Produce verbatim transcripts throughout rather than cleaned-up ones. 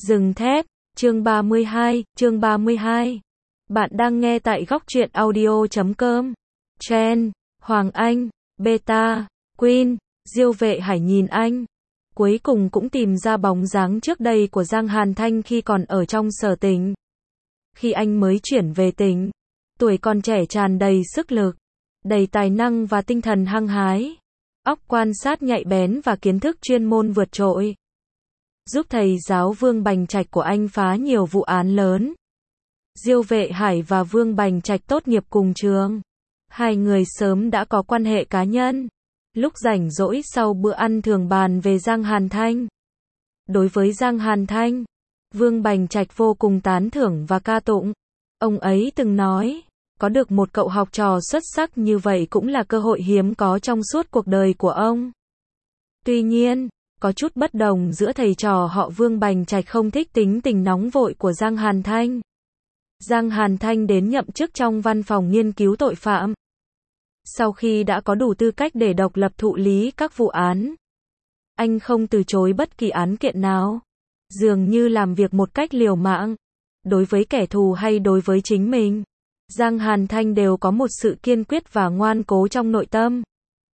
Rừng thép, chương ba mươi hai, chương ba mươi hai. Bạn đang nghe tại góc truyện audio chấm com. Chen, Hoàng Anh, Beta, Queen, Diêu Vệ Hải nhìn anh. Cuối cùng cũng tìm ra bóng dáng trước đây của Giang Hàn Thanh khi còn ở trong Sở Tỉnh. Khi anh mới chuyển về tỉnh, tuổi còn trẻ tràn đầy sức lực, đầy tài năng và tinh thần hăng hái. Óc quan sát nhạy bén và kiến thức chuyên môn vượt trội, giúp thầy giáo Vương Bành Trạch của anh phá nhiều vụ án lớn. Diêu Vệ Hải và Vương Bành Trạch tốt nghiệp cùng trường. Hai người sớm đã có quan hệ cá nhân. Lúc rảnh rỗi sau bữa ăn thường bàn về Giang Hàn Thanh. Đối với Giang Hàn Thanh, Vương Bành Trạch vô cùng tán thưởng và ca tụng. Ông ấy từng nói, có được một cậu học trò xuất sắc như vậy cũng là cơ hội hiếm có trong suốt cuộc đời của ông. Tuy nhiên, có chút bất đồng giữa thầy trò họ Vương Bành Trạch không thích tính tình nóng vội của Giang Hàn Thanh. Giang Hàn Thanh đến nhậm chức trong văn phòng nghiên cứu tội phạm. Sau khi đã có đủ tư cách để độc lập thụ lý các vụ án, anh không từ chối bất kỳ án kiện nào. Dường như làm việc một cách liều mạng. Đối với kẻ thù hay đối với chính mình, Giang Hàn Thanh đều có một sự kiên quyết và ngoan cố trong nội tâm.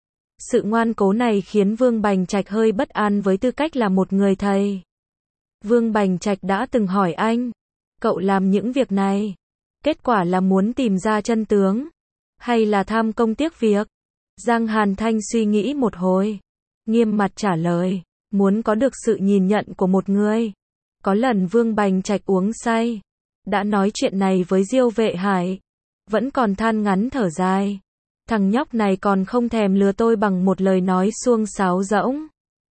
Sự ngoan cố này khiến Vương Bành Trạch hơi bất an với tư cách là một người thầy. Vương Bành Trạch đã từng hỏi anh, cậu làm những việc này, kết quả là muốn tìm ra chân tướng, hay là tham công tiếc việc? Giang Hàn Thanh suy nghĩ một hồi, nghiêm mặt trả lời, muốn có được sự nhìn nhận của một người. Có lần Vương Bành Trạch uống say, đã nói chuyện này với Diêu Vệ Hải, vẫn còn than ngắn thở dài. Thằng nhóc này còn không thèm lừa tôi bằng một lời nói suông sáo rỗng.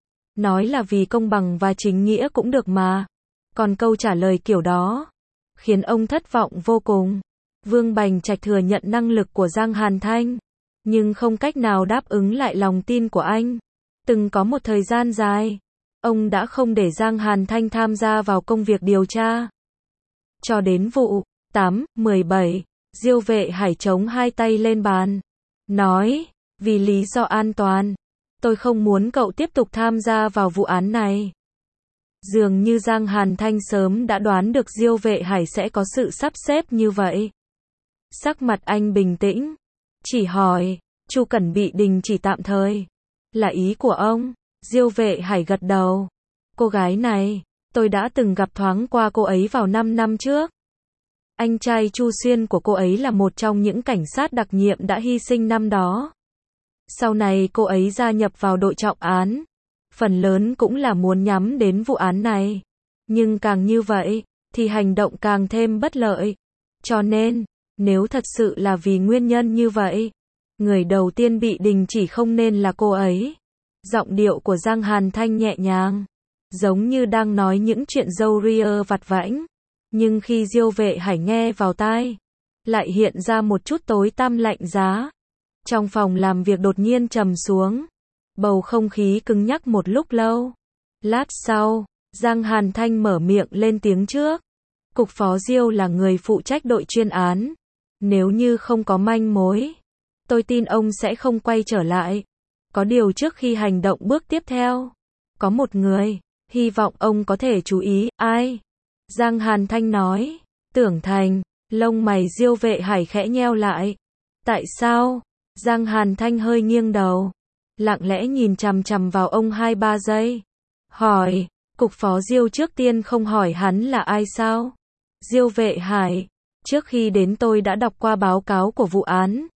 Nói là vì công bằng và chính nghĩa cũng được mà. Còn câu trả lời kiểu đó khiến ông thất vọng vô cùng. Vương Bành Trạch thừa nhận năng lực của Giang Hàn Thanh, nhưng không cách nào đáp ứng lại lòng tin của anh. Từng có một thời gian dài, ông đã không để Giang Hàn Thanh tham gia vào công việc điều tra. Cho đến vụ tám mười bảy, Diêu Vệ Hải chống hai tay lên bàn, nói, vì lý do an toàn, tôi không muốn cậu tiếp tục tham gia vào vụ án này. Dường như Giang Hàn Thanh sớm đã đoán được Diêu Vệ Hải sẽ có sự sắp xếp như vậy. Sắc mặt anh bình tĩnh, chỉ hỏi, Chu Cẩn bị đình chỉ tạm thời, là ý của ông? Diêu Vệ Hải gật đầu. Cô gái này, tôi đã từng gặp thoáng qua cô ấy vào năm năm trước. Anh trai Chu Xuyên của cô ấy là một trong những cảnh sát đặc nhiệm đã hy sinh năm đó. Sau này cô ấy gia nhập vào đội trọng án, phần lớn cũng là muốn nhắm đến vụ án này. Nhưng càng như vậy, thì hành động càng thêm bất lợi. Cho nên, nếu thật sự là vì nguyên nhân như vậy, người đầu tiên bị đình chỉ không nên là cô ấy. Giọng điệu của Giang Hàn Thanh nhẹ nhàng, giống như đang nói những chuyện râu ria vặt vãnh. Nhưng khi Diêu Vệ Hải nghe vào tai, lại hiện ra một chút tối tăm lạnh giá. Trong phòng làm việc đột nhiên trầm xuống. Bầu không khí cứng nhắc một lúc lâu. Lát sau, Giang Hàn Thanh mở miệng lên tiếng trước. Cục phó Diêu là người phụ trách đội chuyên án. Nếu như không có manh mối, tôi tin ông sẽ không quay trở lại. Có điều trước khi hành động bước tiếp theo, có một người, hy vọng ông có thể chú ý. Ai? Giang Hàn Thanh nói. Tưởng Thành. Lông mày Diêu Vệ Hải khẽ nheo lại. Tại sao? Giang Hàn Thanh hơi nghiêng đầu, lặng lẽ nhìn chằm chằm vào ông hai ba giây. Hỏi, cục phó Diêu trước tiên không hỏi hắn là ai sao? Diêu Vệ Hải, trước khi đến tôi đã đọc qua báo cáo của vụ án.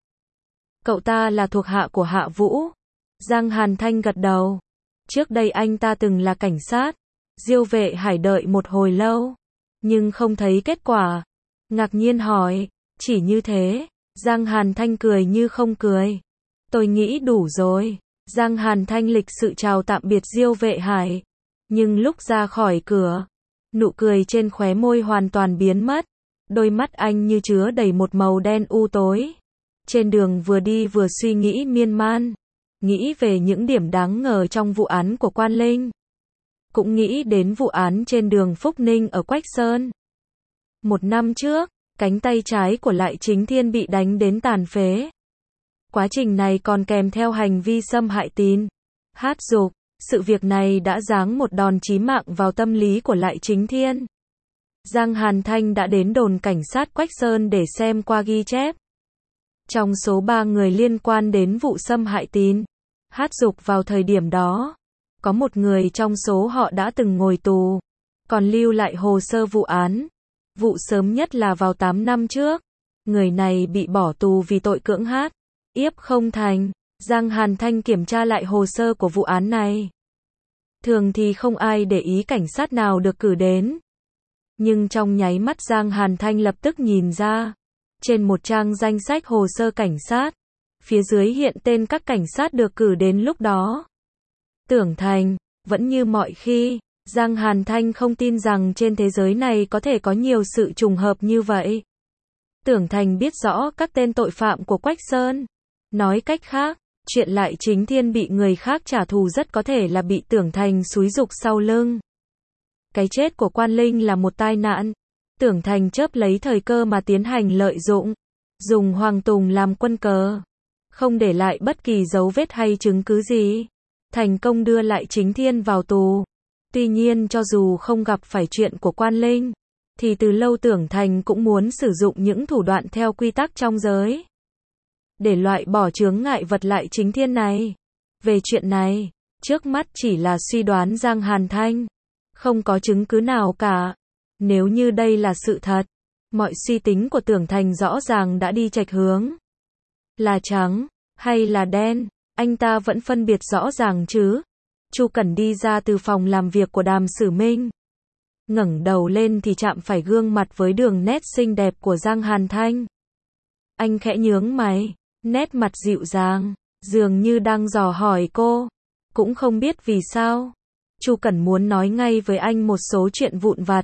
Cậu ta là thuộc hạ của Hạ Vũ. Giang Hàn Thanh gật đầu. Trước đây anh ta từng là cảnh sát. Diêu Vệ Hải đợi một hồi lâu, nhưng không thấy kết quả. Ngạc nhiên hỏi, chỉ như thế? Giang Hàn Thanh cười như không cười. Tôi nghĩ đủ rồi. Giang Hàn Thanh lịch sự chào tạm biệt Diêu Vệ Hải. Nhưng lúc ra khỏi cửa, nụ cười trên khóe môi hoàn toàn biến mất. Đôi mắt anh như chứa đầy một màu đen u tối. Trên đường vừa đi vừa suy nghĩ miên man. Nghĩ về những điểm đáng ngờ trong vụ án của Quan Linh. Cũng nghĩ đến vụ án trên đường Phúc Ninh ở Quách Sơn. Một năm trước, cánh tay trái của Lại Chính Thiên bị đánh đến tàn phế. Quá trình này còn kèm theo hành vi xâm hại tín, hát dục. Sự việc này đã giáng một đòn chí mạng vào tâm lý của Lại Chính Thiên. Giang Hàn Thanh đã đến đồn cảnh sát Quách Sơn để xem qua ghi chép. Trong số ba người liên quan đến vụ xâm hại Tín Hát Dục vào thời điểm đó, có một người trong số họ đã từng ngồi tù, còn lưu lại hồ sơ vụ án. Vụ sớm nhất là vào tám năm trước. Người này bị bỏ tù vì tội cưỡng hát, hiếp không thành. Giang Hàn Thanh kiểm tra lại hồ sơ của vụ án này. Thường thì không ai để ý cảnh sát nào được cử đến. Nhưng trong nháy mắt Giang Hàn Thanh lập tức nhìn ra. Trên một trang danh sách hồ sơ cảnh sát, phía dưới hiện tên các cảnh sát được cử đến lúc đó. Tưởng Thành, vẫn như mọi khi, Giang Hàn Thanh không tin rằng trên thế giới này có thể có nhiều sự trùng hợp như vậy. Tưởng Thành biết rõ các tên tội phạm của Quách Sơn. Nói cách khác, chuyện Lại Chính Thiên bị người khác trả thù rất có thể là bị Tưởng Thành xúi giục sau lưng. Cái chết của Quan Linh là một tai nạn. Tưởng Thành chớp lấy thời cơ mà tiến hành lợi dụng, dùng Hoàng Tùng làm quân cờ, không để lại bất kỳ dấu vết hay chứng cứ gì, thành công đưa Lại Chính Thiên vào tù. Tuy nhiên cho dù không gặp phải chuyện của Quan Linh, thì từ lâu Tưởng Thành cũng muốn sử dụng những thủ đoạn theo quy tắc trong giới, để loại bỏ chướng ngại vật Lại Chính Thiên này. Về chuyện này, trước mắt chỉ là suy đoán Giang Hàn Thanh, không có chứng cứ nào cả. Nếu như đây là sự thật, mọi suy tính của Tưởng Thành rõ ràng đã đi chệch hướng. Là trắng, hay là đen, anh ta vẫn phân biệt rõ ràng chứ. Chu Cẩn đi ra từ phòng làm việc của Đàm Sử Minh. Ngẩng đầu lên thì chạm phải gương mặt với đường nét xinh đẹp của Giang Hàn Thanh. Anh khẽ nhướng mày, nét mặt dịu dàng, dường như đang dò hỏi cô. Cũng không biết vì sao, Chu Cẩn muốn nói ngay với anh một số chuyện vụn vặt.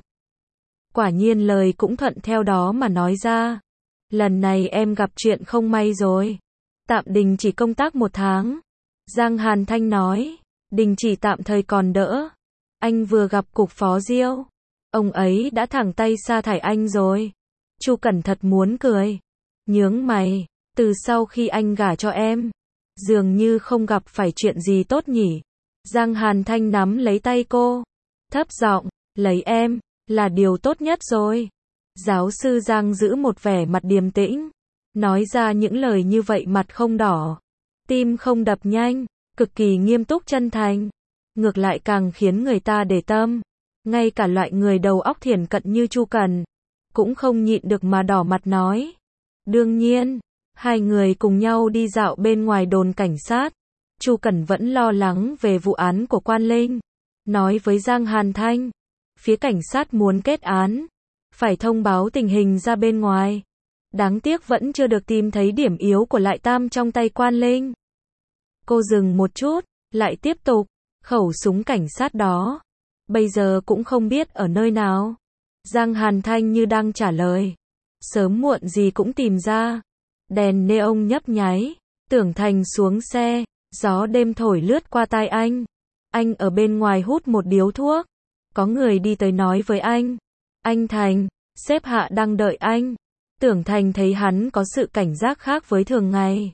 Quả nhiên lời cũng thuận theo đó mà nói ra. Lần này em gặp chuyện không may rồi. Tạm đình chỉ công tác một tháng. Giang Hàn Thanh nói. Đình chỉ tạm thời còn đỡ. Anh vừa gặp cục phó Diêu. Ông ấy đã thẳng tay sa thải anh rồi. Chu Cẩn thật muốn cười. Nhướng mày. Từ sau khi anh gả cho em, dường như không gặp phải chuyện gì tốt nhỉ. Giang Hàn Thanh nắm lấy tay cô, thấp giọng, lấy em là điều tốt nhất rồi. Giáo sư Giang giữ một vẻ mặt điềm tĩnh, nói ra những lời như vậy mặt không đỏ, tim không đập nhanh, cực kỳ nghiêm túc chân thành. Ngược lại càng khiến người ta để tâm. Ngay cả loại người đầu óc thiển cận như Chu Cẩn cũng không nhịn được mà đỏ mặt nói. Đương nhiên, hai người cùng nhau đi dạo bên ngoài đồn cảnh sát. Chu Cẩn vẫn lo lắng về vụ án của Quan Linh, nói với Giang Hàn Thanh, phía cảnh sát muốn kết án, phải thông báo tình hình ra bên ngoài. Đáng tiếc vẫn chưa được tìm thấy điểm yếu của Lại Tam trong tay Quan Linh. Cô dừng một chút, lại tiếp tục, khẩu súng cảnh sát đó, bây giờ cũng không biết ở nơi nào. Giang Hàn Thanh như đang trả lời, sớm muộn gì cũng tìm ra. Đèn neon nhấp nháy, Tưởng Thành xuống xe, gió đêm thổi lướt qua tai anh. Anh ở bên ngoài hút một điếu thuốc. Có người đi tới nói với anh. Anh Thành, sếp Hạ đang đợi anh. Tưởng Thành thấy hắn có sự cảnh giác khác với thường ngày.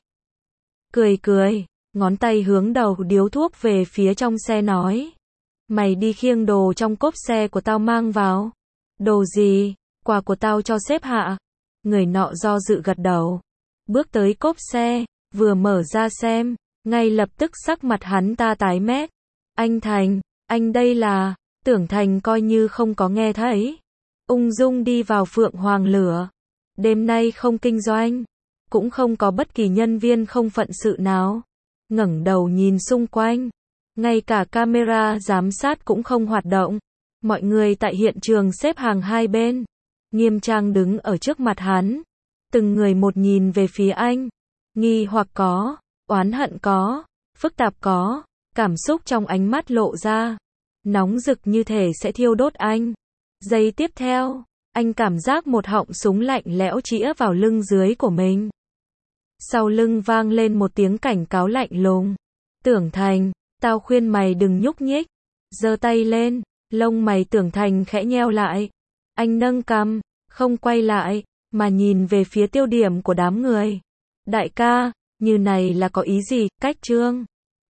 Cười cười, ngón tay hướng đầu điếu thuốc về phía trong xe nói. Mày đi khiêng đồ trong cốp xe của tao mang vào. Đồ gì? Quà của tao cho sếp Hạ. Người nọ do dự gật đầu. Bước tới cốp xe, vừa mở ra xem, ngay lập tức sắc mặt hắn ta tái mét. Anh Thành, anh đây là... Tưởng Thành coi như không có nghe thấy. Ung dung đi vào Phượng Hoàng Lửa. Đêm nay không kinh doanh, cũng không có bất kỳ nhân viên không phận sự nào. Ngẩng đầu nhìn xung quanh, ngay cả camera giám sát cũng không hoạt động. Mọi người tại hiện trường xếp hàng hai bên, nghiêm trang đứng ở trước mặt hắn. Từng người một nhìn về phía anh. Nghi hoặc có, oán hận có, phức tạp có, cảm xúc trong ánh mắt lộ ra. Nóng rực như thể sẽ thiêu đốt anh. Giây tiếp theo, anh cảm giác một họng súng lạnh lẽo chĩa vào lưng dưới của mình. Sau lưng vang lên một tiếng cảnh cáo lạnh lùng. Tưởng Thành, tao khuyên mày đừng nhúc nhích. Giơ tay lên, lông mày Tưởng Thành khẽ nheo lại. Anh nâng cằm, không quay lại, mà nhìn về phía tiêu điểm của đám người. Đại ca, như này là có ý gì? Cách Trương